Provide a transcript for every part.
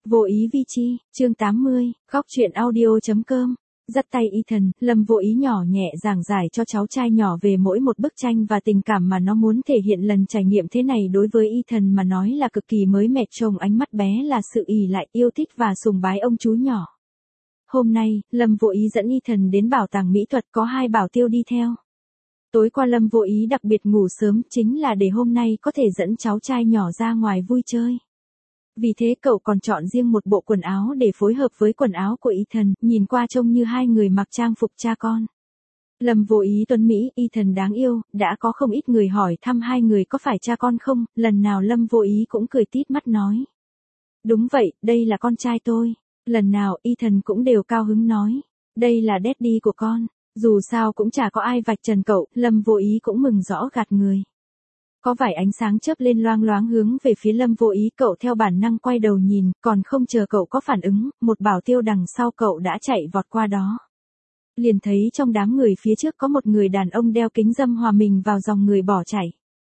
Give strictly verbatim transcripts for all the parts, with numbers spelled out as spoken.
Vô ý vi chi, chương tám mươi, góc truyện audio.com. Dắt tay Ethan, Lâm vô ý nhỏ nhẹ giảng giải cho cháu trai nhỏ về mỗi một bức tranh và tình cảm mà nó muốn thể hiện. Lần trải nghiệm thế này đối với Ethan mà nói là cực kỳ mới mẻ. Trong ánh mắt bé là sự ỷ lại, yêu thích và sùng bái ông chú nhỏ. Hôm nay, Lâm vô ý dẫn Ethan đến bảo tàng mỹ thuật, có hai bảo tiêu đi theo. Tối qua Lâm vô ý đặc biệt ngủ sớm chính là để hôm nay có thể dẫn cháu trai nhỏ ra ngoài vui chơi. Vì thế cậu còn chọn riêng một bộ quần áo để phối hợp với quần áo của Ethan, nhìn qua trông như hai người mặc trang phục cha con. Lâm vô ý tuấn Mỹ, Ethan đáng yêu, đã có không ít người hỏi thăm hai người có phải cha con không, lần nào Lâm vô ý cũng cười tít mắt nói. Đúng vậy, đây là con trai tôi. Lần nào Ethan cũng đều cao hứng nói. Đây là daddy của con. Dù sao cũng chả có ai vạch trần cậu, Lâm vô ý cũng mừng rõ gạt người. Có vài ánh sáng chớp lên loang loáng hướng về phía Lâm vô ý, cậu theo bản năng quay đầu nhìn, còn không chờ cậu có phản ứng, một bảo tiêu đằng sau cậu đã chạy vọt qua đó. Liền thấy trong đám người phía trước có một người đàn ông đeo kính râm hòa mình vào dòng người bỏ chạy.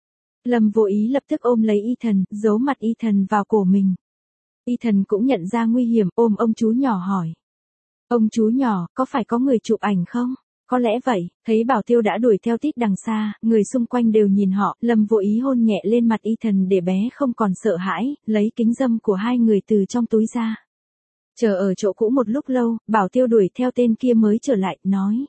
Lâm vô ý lập tức ôm lấy Ethan, giấu mặt Ethan vào cổ mình. Ethan cũng nhận ra nguy hiểm, ôm ông chú nhỏ hỏi. Ông chú nhỏ, có phải có người chụp ảnh không? Có lẽ vậy, thấy bảo tiêu đã đuổi theo tít đằng xa, người xung quanh đều nhìn họ, Lâm vô ý hôn nhẹ lên mặt Ethan để bé không còn sợ hãi, lấy kính râm của hai người từ trong túi ra. Chờ ở chỗ cũ một lúc lâu, bảo tiêu đuổi theo tên kia mới trở lại, nói.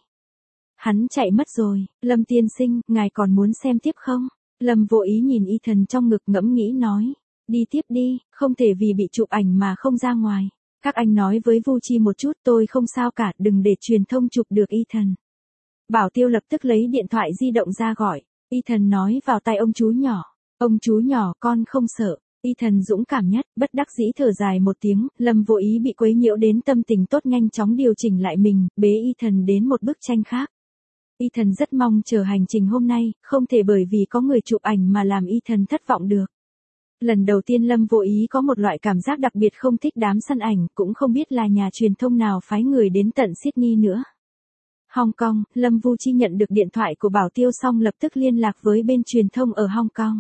Hắn chạy mất rồi, Lâm tiên sinh, ngài còn muốn xem tiếp không? Lâm vô ý nhìn Ethan trong ngực ngẫm nghĩ nói. Đi tiếp đi, không thể vì bị chụp ảnh mà không ra ngoài. Các anh nói với Vu Chi một chút, tôi không sao cả, đừng để truyền thông chụp được Ethan. Bảo tiêu lập tức lấy điện thoại di động ra gọi. Ethan nói vào tai ông chú nhỏ. Ông chú nhỏ, con không sợ. Ethan dũng cảm nhất, bất đắc dĩ thở dài một tiếng. Lâm vô ý bị quấy nhiễu đến tâm tình tốt, nhanh chóng điều chỉnh lại mình, bế Ethan đến một bức tranh khác. Ethan rất mong chờ hành trình hôm nay, không thể bởi vì có người chụp ảnh mà làm Ethan thất vọng được. Lần đầu tiên Lâm vô ý có một loại cảm giác đặc biệt, không thích đám săn ảnh, cũng không biết là nhà truyền thông nào phái người đến tận Sydney nữa. Hong Kong, Lâm Vu Chi nhận được điện thoại của bảo tiêu xong lập tức liên lạc với bên truyền thông ở Hong Kong.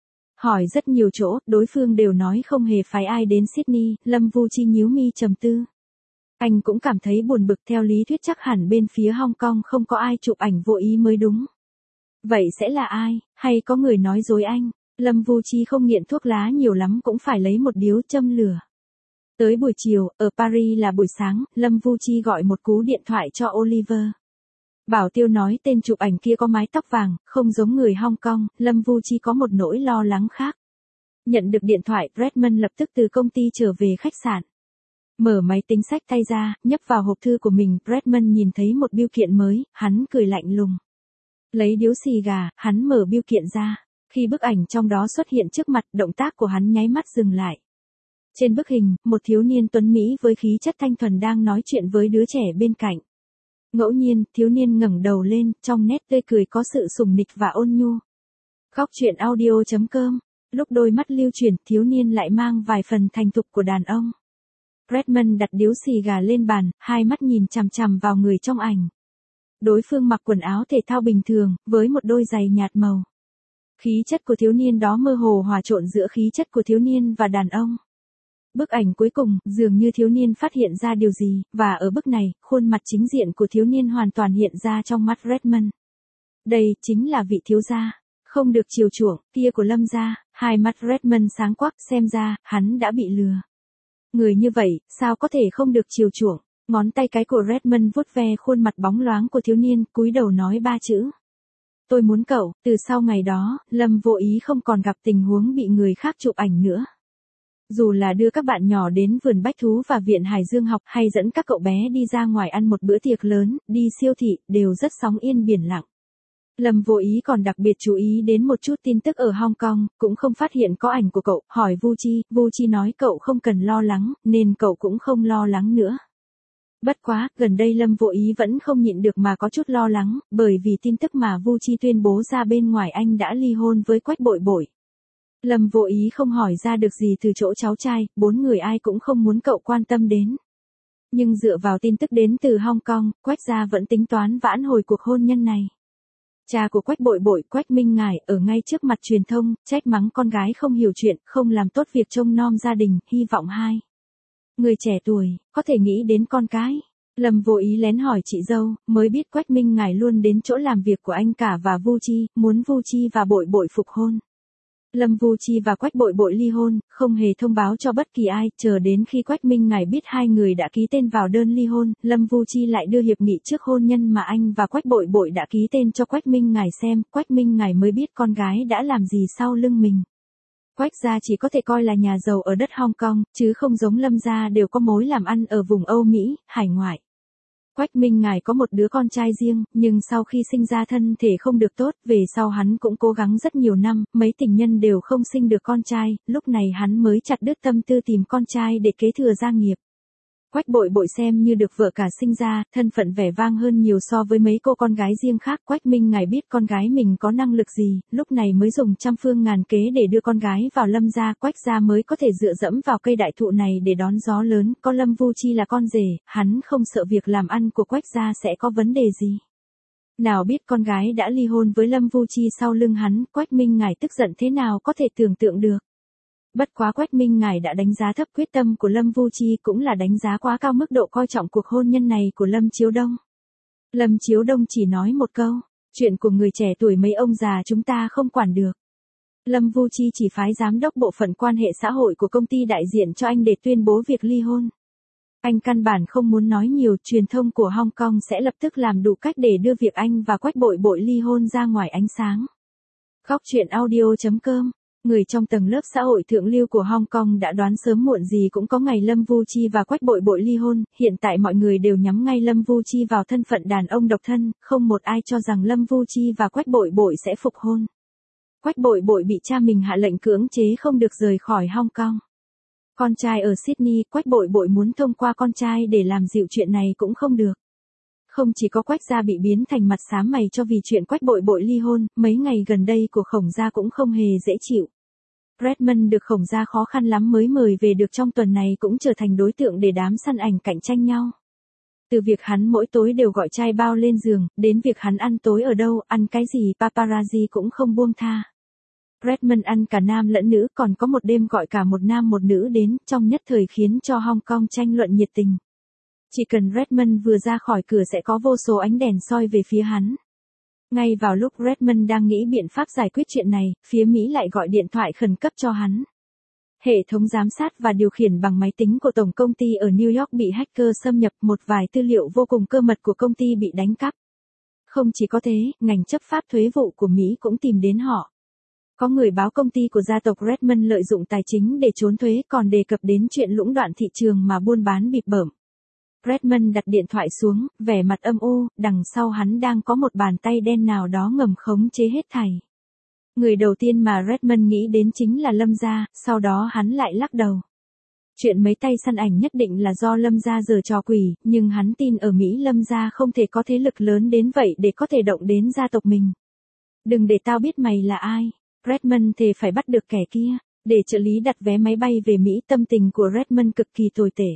Hỏi rất nhiều chỗ, đối phương đều nói không hề phái ai đến Sydney, Lâm Vu Chi nhíu mi trầm tư. Anh cũng cảm thấy buồn bực, theo lý thuyết chắc hẳn bên phía Hong Kong không có ai chụp ảnh vô ý mới đúng. Vậy sẽ là ai, hay có người nói dối anh? Lâm Vu Chi không nghiện thuốc lá nhiều lắm cũng phải lấy một điếu châm lửa. Tới buổi chiều, ở Paris là buổi sáng, Lâm Vu Chi gọi một cú điện thoại cho Oliver. Bảo tiêu nói tên chụp ảnh kia có mái tóc vàng, không giống người Hong Kong, Lâm Vu Chi có một nỗi lo lắng khác. Nhận được điện thoại, Redmond lập tức từ công ty trở về khách sạn. Mở máy tính xách tay ra, nhấp vào hộp thư của mình, Redmond nhìn thấy một bưu kiện mới, hắn cười lạnh lùng. Lấy điếu xì gà, hắn mở bưu kiện ra. Khi bức ảnh trong đó xuất hiện trước mặt, động tác của hắn nháy mắt dừng lại. Trên bức hình, một thiếu niên tuấn Mỹ với khí chất thanh thuần đang nói chuyện với đứa trẻ bên cạnh. Ngẫu nhiên, thiếu niên ngẩng đầu lên, trong nét tươi cười có sự sủng nịch và ôn nhu. Góc truyện audio.com. Lúc đôi mắt lưu chuyển, thiếu niên lại mang vài phần thành thục của đàn ông. Redmond đặt điếu xì gà lên bàn, hai mắt nhìn chằm chằm vào người trong ảnh. Đối phương mặc quần áo thể thao bình thường, với một đôi giày nhạt màu. Khí chất của thiếu niên đó mơ hồ hòa trộn giữa khí chất của thiếu niên và đàn ông. Bức ảnh cuối cùng, dường như thiếu niên phát hiện ra điều gì, và ở bức này, khuôn mặt chính diện của thiếu niên hoàn toàn hiện ra trong mắt Redmond. Đây, chính là vị thiếu gia, không được chiều chuộng, kia của Lâm gia, hai mắt Redmond sáng quắc, xem ra, hắn đã bị lừa. Người như vậy, sao có thể không được chiều chuộng, ngón tay cái của Redmond vuốt ve khuôn mặt bóng loáng của thiếu niên, cúi đầu nói ba chữ. Tôi muốn cậu. Từ sau ngày đó, Lâm vô ý không còn gặp tình huống bị người khác chụp ảnh nữa. Dù là đưa các bạn nhỏ đến vườn bách thú và viện Hải Dương học, hay dẫn các cậu bé đi ra ngoài ăn một bữa tiệc lớn, đi siêu thị, đều rất sóng yên biển lặng. Lâm vô ý còn đặc biệt chú ý đến một chút tin tức ở Hong Kong, cũng không phát hiện có ảnh của cậu, hỏi Vu Chi, Vu Chi nói cậu không cần lo lắng, nên cậu cũng không lo lắng nữa. Bất quá, gần đây Lâm vô ý vẫn không nhịn được mà có chút lo lắng, bởi vì tin tức mà Vu Chi tuyên bố ra bên ngoài anh đã ly hôn với Quách Bội Bội. Lâm vô ý không hỏi ra được gì từ chỗ cháu trai, bốn người ai cũng không muốn cậu quan tâm đến. Nhưng dựa vào tin tức đến từ Hong Kong, Quách gia vẫn tính toán vãn hồi cuộc hôn nhân này. Cha của Quách Bội Bội, Quách Minh Ngải, ở ngay trước mặt truyền thông, trách mắng con gái không hiểu chuyện, không làm tốt việc trông nom gia đình, hy vọng hai. Người trẻ tuổi, có thể nghĩ đến con cái. Lâm Vô Ý lén hỏi chị dâu, mới biết Quách Minh Ngải luôn đến chỗ làm việc của anh cả và Vu Chi, muốn Vu Chi và Bội Bội phục hôn. Lâm Vu Chi và Quách Bội Bội ly hôn, không hề thông báo cho bất kỳ ai, chờ đến khi Quách Minh Ngải biết hai người đã ký tên vào đơn ly hôn, Lâm Vu Chi lại đưa hiệp nghị trước hôn nhân mà anh và Quách Bội Bội đã ký tên cho Quách Minh Ngải xem, Quách Minh Ngải mới biết con gái đã làm gì sau lưng mình. Quách gia chỉ có thể coi là nhà giàu ở đất Hong Kong, chứ không giống Lâm gia đều có mối làm ăn ở vùng Âu Mỹ, hải ngoại. Quách Minh Ngải có một đứa con trai riêng, nhưng sau khi sinh ra thân thể không được tốt, về sau hắn cũng cố gắng rất nhiều năm, mấy tình nhân đều không sinh được con trai, lúc này hắn mới chặt đứt tâm tư tìm con trai để kế thừa gia nghiệp. Quách Bội Bội xem như được vợ cả sinh ra, thân phận vẻ vang hơn nhiều so với mấy cô con gái riêng khác. Quách Minh Ngải biết con gái mình có năng lực gì, lúc này mới dùng trăm phương ngàn kế để đưa con gái vào Lâm gia. Quách gia mới có thể dựa dẫm vào cây đại thụ này để đón gió lớn. Có Lâm Vu Chi là con rể, hắn không sợ việc làm ăn của Quách gia sẽ có vấn đề gì. Nào biết con gái đã ly hôn với Lâm Vu Chi sau lưng hắn, Quách Minh Ngải tức giận thế nào có thể tưởng tượng được. Bất quá Quách Minh Ngải đã đánh giá thấp quyết tâm của Lâm Vu Chi, cũng là đánh giá quá cao mức độ coi trọng cuộc hôn nhân này của Lâm Chiếu Đông. Lâm Chiếu Đông chỉ nói một câu, chuyện của người trẻ tuổi mấy ông già chúng ta không quản được. Lâm Vu Chi chỉ phái giám đốc bộ phận quan hệ xã hội của công ty đại diện cho anh để tuyên bố việc ly hôn. Anh căn bản không muốn nói nhiều, truyền thông của Hong Kong sẽ lập tức làm đủ cách để đưa việc anh và Quách Bội Bội ly hôn ra ngoài ánh sáng. Góc truyện audio chấm com. Người trong tầng lớp xã hội thượng lưu của Hong Kong đã đoán sớm muộn gì cũng có ngày Lâm Vu Chi và Quách Bội Bội ly hôn, hiện tại mọi người đều nhắm ngay Lâm Vu Chi vào thân phận đàn ông độc thân, không một ai cho rằng Lâm Vu Chi và Quách Bội Bội sẽ phục hôn. Quách Bội Bội bị cha mình hạ lệnh cưỡng chế không được rời khỏi Hong Kong. Con trai ở Sydney, Quách Bội Bội muốn thông qua con trai để làm dịu chuyện này cũng không được. Không chỉ có Quách gia bị biến thành mặt xám mày cho vì chuyện Quách Bội Bội ly hôn, mấy ngày gần đây của Khổng gia cũng không hề dễ chịu. Redmond được Khổng gia khó khăn lắm mới mời về được trong tuần này cũng trở thành đối tượng để đám săn ảnh cạnh tranh nhau. Từ việc hắn mỗi tối đều gọi trai bao lên giường, đến việc hắn ăn tối ở đâu, ăn cái gì paparazzi cũng không buông tha. Redmond ăn cả nam lẫn nữ, còn có một đêm gọi cả một nam một nữ đến, trong nhất thời khiến cho Hong Kong tranh luận nhiệt tình. Chỉ cần Redmond vừa ra khỏi cửa sẽ có vô số ánh đèn soi về phía hắn. Ngay vào lúc Redmond đang nghĩ biện pháp giải quyết chuyện này, phía Mỹ lại gọi điện thoại khẩn cấp cho hắn. Hệ thống giám sát và điều khiển bằng máy tính của tổng công ty ở New York bị hacker xâm nhập, một vài tư liệu vô cùng cơ mật của công ty bị đánh cắp. Không chỉ có thế, ngành chấp pháp thuế vụ của Mỹ cũng tìm đến họ. Có người báo công ty của gia tộc Redmond lợi dụng tài chính để trốn thuế, còn đề cập đến chuyện lũng đoạn thị trường mà buôn bán bịp bợm. Redmond đặt điện thoại xuống, vẻ mặt âm u, đằng sau hắn đang có một bàn tay đen nào đó ngầm khống chế hết thảy. Người đầu tiên mà Redmond nghĩ đến chính là Lâm gia, sau đó hắn lại lắc đầu. Chuyện mấy tay săn ảnh nhất định là do Lâm gia giở trò quỷ, nhưng hắn tin ở Mỹ Lâm gia không thể có thế lực lớn đến vậy để có thể động đến gia tộc mình. Đừng để tao biết mày là ai. Redmond thề phải bắt được kẻ kia. Để trợ lý đặt vé máy bay về Mỹ, tâm tình của Redmond cực kỳ tồi tệ.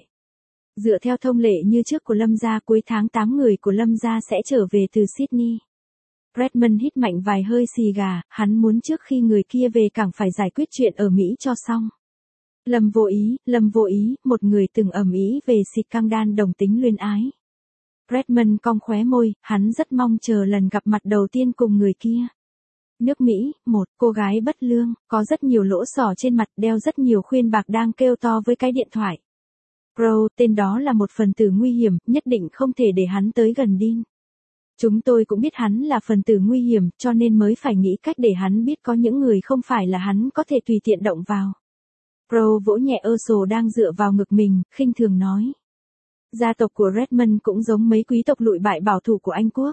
Dựa theo thông lệ như trước của Lâm gia, cuối tháng tám người của Lâm gia sẽ trở về từ Sydney. Redmond hít mạnh vài hơi xì gà, hắn muốn trước khi người kia về cảng phải giải quyết chuyện ở Mỹ cho xong. Lâm Vô Ý, Lâm Vô Ý, một người từng ầm ĩ về scandal đồng tính luyến ái. Redmond cong khóe môi, hắn rất mong chờ lần gặp mặt đầu tiên cùng người kia. Nước Mỹ, một cô gái bất lương, có rất nhiều lỗ sỏ trên mặt, đeo rất nhiều khuyên bạc đang kêu to với cái điện thoại. Bro, tên đó là một phần tử nguy hiểm, nhất định không thể để hắn tới gần Dean. Chúng tôi cũng biết hắn là phần tử nguy hiểm, cho nên mới phải nghĩ cách để hắn biết có những người không phải là hắn có thể tùy tiện động vào. Bro vỗ nhẹ Urso đang dựa vào ngực mình, khinh thường nói. Gia tộc của Redmond cũng giống mấy quý tộc lụi bại bảo thủ của Anh Quốc.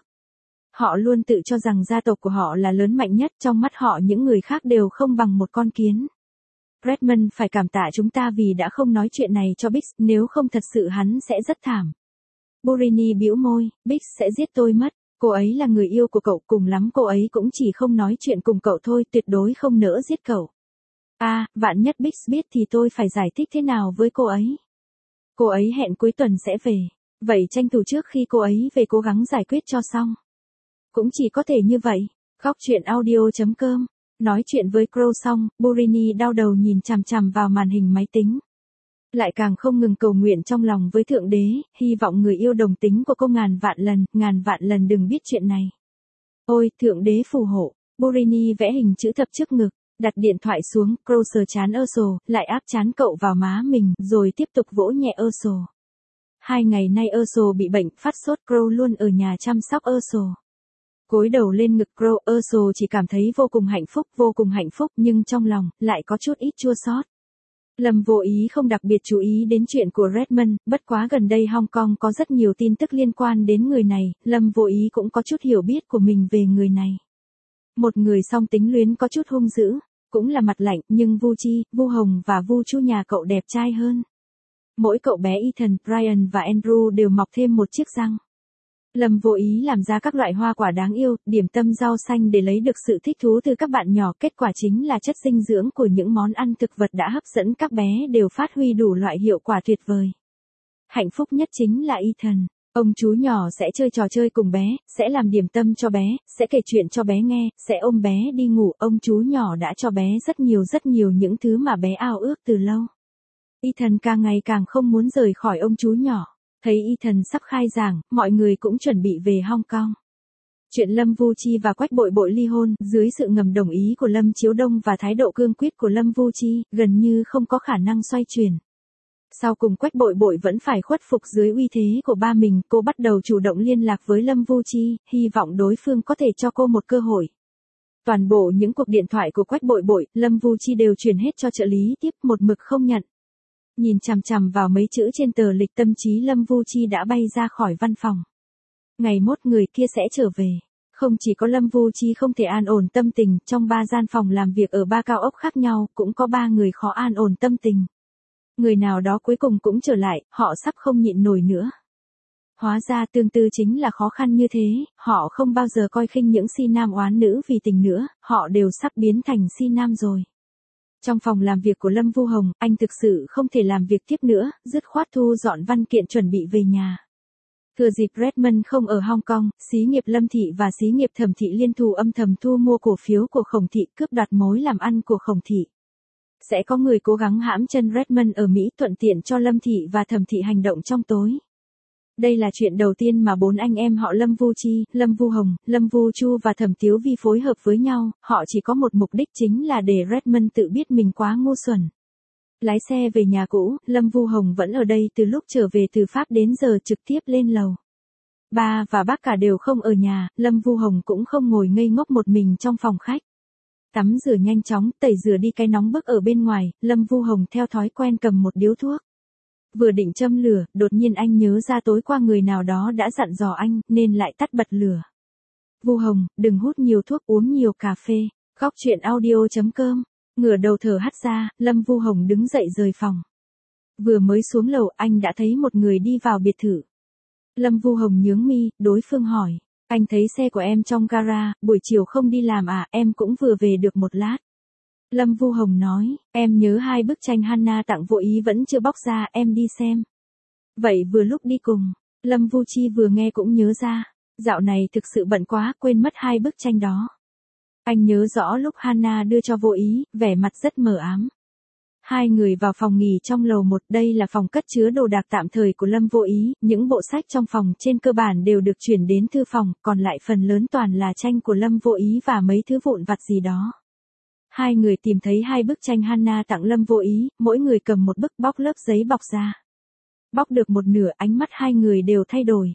Họ luôn tự cho rằng gia tộc của họ là lớn mạnh nhất, trong mắt họ những người khác đều không bằng một con kiến. Redmond phải cảm tạ chúng ta vì đã không nói chuyện này cho Bix, nếu không thật sự hắn sẽ rất thảm. Borini bĩu môi, Bix sẽ giết tôi mất, cô ấy là người yêu của cậu, cùng lắm cô ấy cũng chỉ không nói chuyện cùng cậu thôi, tuyệt đối không nỡ giết cậu. À, vạn nhất Bix biết thì tôi phải giải thích thế nào với cô ấy. Cô ấy hẹn cuối tuần sẽ về, vậy tranh thủ trước khi cô ấy về cố gắng giải quyết cho xong. Cũng chỉ có thể như vậy. Góc truyện audio chấm com. Nói chuyện với Crow xong, Borini đau đầu nhìn chằm chằm vào màn hình máy tính. Lại càng không ngừng cầu nguyện trong lòng với Thượng Đế, hy vọng người yêu đồng tính của cô ngàn vạn lần, ngàn vạn lần đừng biết chuyện này. Ôi, Thượng Đế phù hộ. Borini vẽ hình chữ thập trước ngực, đặt điện thoại xuống, Crow sờ chán Urso, lại áp chán cậu vào má mình, rồi tiếp tục vỗ nhẹ Urso. Hai ngày nay Urso bị bệnh, phát sốt, Crow luôn ở nhà chăm sóc Urso. Cúi đầu lên ngực Crow, Urso chỉ cảm thấy vô cùng hạnh phúc, vô cùng hạnh phúc, nhưng trong lòng, lại có chút ít chua xót. Lâm vô ý không đặc biệt chú ý đến chuyện của Redmond, bất quá gần đây Hong Kong có rất nhiều tin tức liên quan đến người này, Lâm vô ý cũng có chút hiểu biết của mình về người này. Một người song tính luyến có chút hung dữ, cũng là mặt lạnh, nhưng Vu Chi, Vu Hồng và Vu Chu nhà cậu đẹp trai hơn. Mỗi cậu bé Ethan, Brian và Andrew đều mọc thêm một chiếc răng. Lâm vô ý làm ra các loại hoa quả đáng yêu, điểm tâm rau xanh để lấy được sự thích thú từ các bạn nhỏ, kết quả chính là chất dinh dưỡng của những món ăn thực vật đã hấp dẫn các bé đều phát huy đủ loại hiệu quả tuyệt vời. Hạnh phúc nhất chính là Ethan. Ông chú nhỏ sẽ chơi trò chơi cùng bé, sẽ làm điểm tâm cho bé, sẽ kể chuyện cho bé nghe, sẽ ôm bé đi ngủ. Ông chú nhỏ đã cho bé rất nhiều rất nhiều những thứ mà bé ao ước từ lâu. Ethan càng ngày càng không muốn rời khỏi ông chú nhỏ. Thấy Ethan sắp khai giảng, mọi người cũng chuẩn bị về Hong Kong. Chuyện Lâm Vu Chi và Quách Bội Bội ly hôn, dưới sự ngầm đồng ý của Lâm Chiếu Đông và thái độ cương quyết của Lâm Vu Chi, gần như không có khả năng xoay chuyển. Sau cùng Quách Bội Bội vẫn phải khuất phục dưới uy thế của ba mình, cô bắt đầu chủ động liên lạc với Lâm Vu Chi, hy vọng đối phương có thể cho cô một cơ hội. Toàn bộ những cuộc điện thoại của Quách Bội Bội, Lâm Vu Chi đều truyền hết cho trợ lý tiếp, một mực không nhận. Nhìn chằm chằm vào mấy chữ trên tờ lịch tâm trí, Lâm Vu Chi đã bay ra khỏi văn phòng. Ngày mốt người kia sẽ trở về. Không chỉ có Lâm Vu Chi không thể an ổn tâm tình, trong ba gian phòng làm việc ở ba cao ốc khác nhau, cũng có ba người khó an ổn tâm tình. Người nào đó cuối cùng cũng trở lại, họ sắp không nhịn nổi nữa. Hóa ra tương tư chính là khó khăn như thế, họ không bao giờ coi khinh những si nam oán nữ vì tình nữa, họ đều sắp biến thành si nam rồi. Trong phòng làm việc của Lâm Vu Hồng, anh thực sự không thể làm việc tiếp nữa, dứt khoát thu dọn văn kiện chuẩn bị về nhà. Thừa dịp Redmond không ở Hong Kong, xí nghiệp Lâm Thị và xí nghiệp Thẩm Thị liên thủ âm thầm thu mua cổ phiếu của Khổng Thị, cướp đoạt mối làm ăn của Khổng Thị. Sẽ có người cố gắng hãm chân Redmond ở Mỹ, thuận tiện cho Lâm Thị và Thẩm Thị hành động trong tối. Đây là chuyện đầu tiên mà bốn anh em họ Lâm Vu Chi, Lâm Vu Hồng, Lâm Vu Chu và Thẩm Tiếu Vi phối hợp với nhau, họ chỉ có một mục đích chính là để Redmond tự biết mình quá ngu xuẩn. Lái xe về nhà cũ, Lâm Vu Hồng vẫn ở đây từ lúc trở về từ Pháp đến giờ trực tiếp lên lầu. Ba và bác cả đều không ở nhà, Lâm Vu Hồng cũng không ngồi ngây ngốc một mình trong phòng khách. Tắm rửa nhanh chóng, tẩy rửa đi cái nóng bức ở bên ngoài, Lâm Vu Hồng theo thói quen cầm một điếu thuốc. Vừa định châm lửa, đột nhiên anh nhớ ra tối qua người nào đó đã dặn dò anh, nên lại tắt bật lửa. Vu Hồng, đừng hút nhiều thuốc, uống nhiều cà phê. Góc chuyện audio chấm com. Ngửa đầu thở hắt ra, Lâm Vu Hồng đứng dậy rời phòng. Vừa mới xuống lầu, anh đã thấy một người đi vào biệt thự. Lâm Vu Hồng nhướng mi, đối phương hỏi. Anh thấy xe của em trong gara, buổi chiều không đi làm à, em cũng vừa về được một lát. Lâm Vu Hồng nói, em nhớ hai bức tranh Hana tặng vô ý vẫn chưa bóc ra, em đi xem. Vậy vừa lúc đi cùng, Lâm Vu Chi vừa nghe cũng nhớ ra, dạo này thực sự bận quá, quên mất hai bức tranh đó. Anh nhớ rõ lúc Hana đưa cho vô ý, vẻ mặt rất mờ ám. Hai người vào phòng nghỉ trong lầu một, đây là phòng cất chứa đồ đạc tạm thời của Lâm vô ý, những bộ sách trong phòng trên cơ bản đều được chuyển đến thư phòng, còn lại phần lớn toàn là tranh của Lâm vô ý và mấy thứ vụn vặt gì đó. Hai người tìm thấy hai bức tranh Hana tặng Lâm vô ý, mỗi người cầm một bức, bóc lớp giấy bọc ra. Bóc được một nửa, ánh mắt hai người đều thay đổi.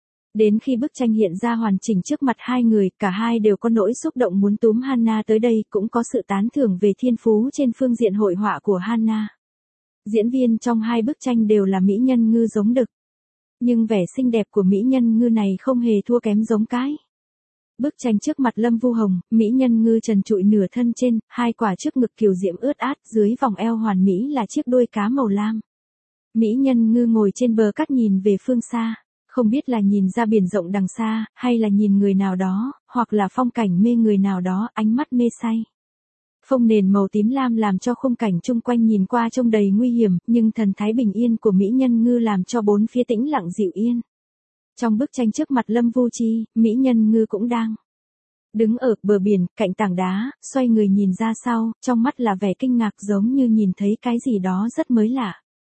Đến khi bức tranh hiện ra hoàn chỉnh trước mặt hai người, cả hai đều có nỗi xúc động muốn túm Hana tới đây, cũng có sự tán thưởng về thiên phú trên phương diện hội họa của Hana. Diễn viên trong hai bức tranh đều là mỹ nhân ngư giống đực. Nhưng vẻ xinh đẹp của mỹ nhân ngư này không hề thua kém giống cái. Bức tranh trước mặt Lâm Vu Hồng, mỹ nhân ngư trần trụi nửa thân trên, hai quả trước ngực kiều diễm ướt át, dưới vòng eo hoàn mỹ là chiếc đuôi cá màu lam. Mỹ nhân ngư ngồi trên bờ cát nhìn về phương xa, không biết là nhìn ra biển rộng đằng xa, hay là nhìn người nào đó, hoặc là phong cảnh mê người nào đó, ánh mắt mê say. Phông nền màu tím lam làm cho khung cảnh chung quanh nhìn qua trông đầy nguy hiểm, nhưng thần thái bình yên của mỹ nhân ngư làm cho bốn phía tĩnh lặng dịu yên. Trong bức tranh trước mặt Lâm Vu Chi, mỹ nhân ngư cũng đang đứng ở bờ biển, cạnh tảng đá, xoay người nhìn ra sau, trong mắt là vẻ kinh ngạc giống như nhìn thấy cái gì đó rất mới lạ.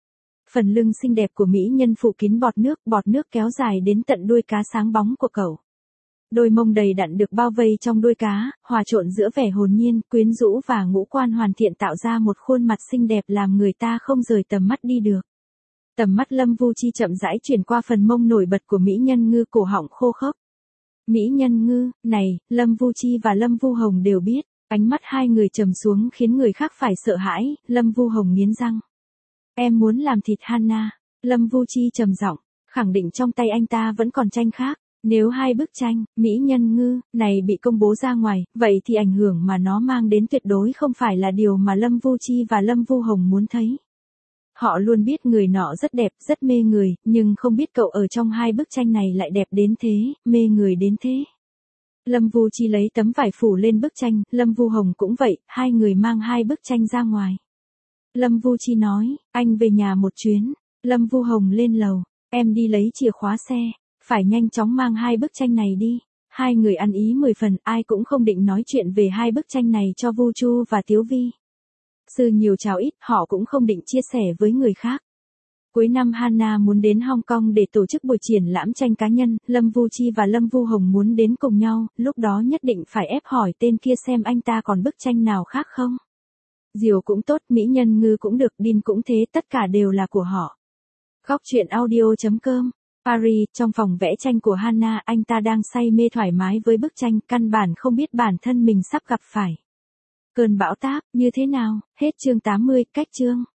Phần lưng xinh đẹp của mỹ nhân phủ kín bọt nước, bọt nước kéo dài đến tận đuôi cá sáng bóng của cậu. Đôi mông đầy đặn được bao vây trong đuôi cá, hòa trộn giữa vẻ hồn nhiên, quyến rũ và ngũ quan hoàn thiện tạo ra một khuôn mặt xinh đẹp làm người ta không rời tầm mắt đi được. Tầm mắt Lâm Vu Chi chậm rãi chuyển qua phần mông nổi bật của mỹ nhân Ngư, cổ họng khô khốc. Mỹ nhân Ngư, này, Lâm Vu Chi và Lâm Vu Hồng đều biết. Ánh mắt hai người trầm xuống khiến người khác phải sợ hãi, Lâm Vu Hồng nghiến răng. Em muốn làm thịt Hana. Lâm Vu Chi trầm giọng, khẳng định trong tay anh ta vẫn còn tranh khác. Nếu hai bức tranh, mỹ nhân Ngư, này bị công bố ra ngoài, vậy thì ảnh hưởng mà nó mang đến tuyệt đối không phải là điều mà Lâm Vu Chi và Lâm Vu Hồng muốn thấy. Họ luôn biết người nọ rất đẹp, rất mê người, nhưng không biết cậu ở trong hai bức tranh này lại đẹp đến thế, mê người đến thế. Lâm Vu Chi lấy tấm vải phủ lên bức tranh, Lâm Vu Hồng cũng vậy, hai người mang hai bức tranh ra ngoài. Lâm Vu Chi nói, anh về nhà một chuyến. Lâm Vu Hồng lên lầu, em đi lấy chìa khóa xe, phải nhanh chóng mang hai bức tranh này đi. Hai người ăn ý mười phần, ai cũng không định nói chuyện về hai bức tranh này cho Vu Chu và Tiếu Vi. Sư nhiều chào ít, họ cũng không định chia sẻ với người khác. Cuối năm Hana muốn đến Hong Kong để tổ chức buổi triển lãm tranh cá nhân, Lâm Vu Chi và Lâm Vu Hồng muốn đến cùng nhau, lúc đó nhất định phải ép hỏi tên kia xem anh ta còn bức tranh nào khác không. Diều cũng tốt, mỹ nhân Ngư cũng được, Đin cũng thế, tất cả đều là của họ. Góc truyện audio chấm com. Paris, trong phòng vẽ tranh của Hana, anh ta đang say mê thoải mái với bức tranh, căn bản không biết bản thân mình sắp gặp phải cơn bão táp, như thế nào, hết chương tám mươi, cách chương.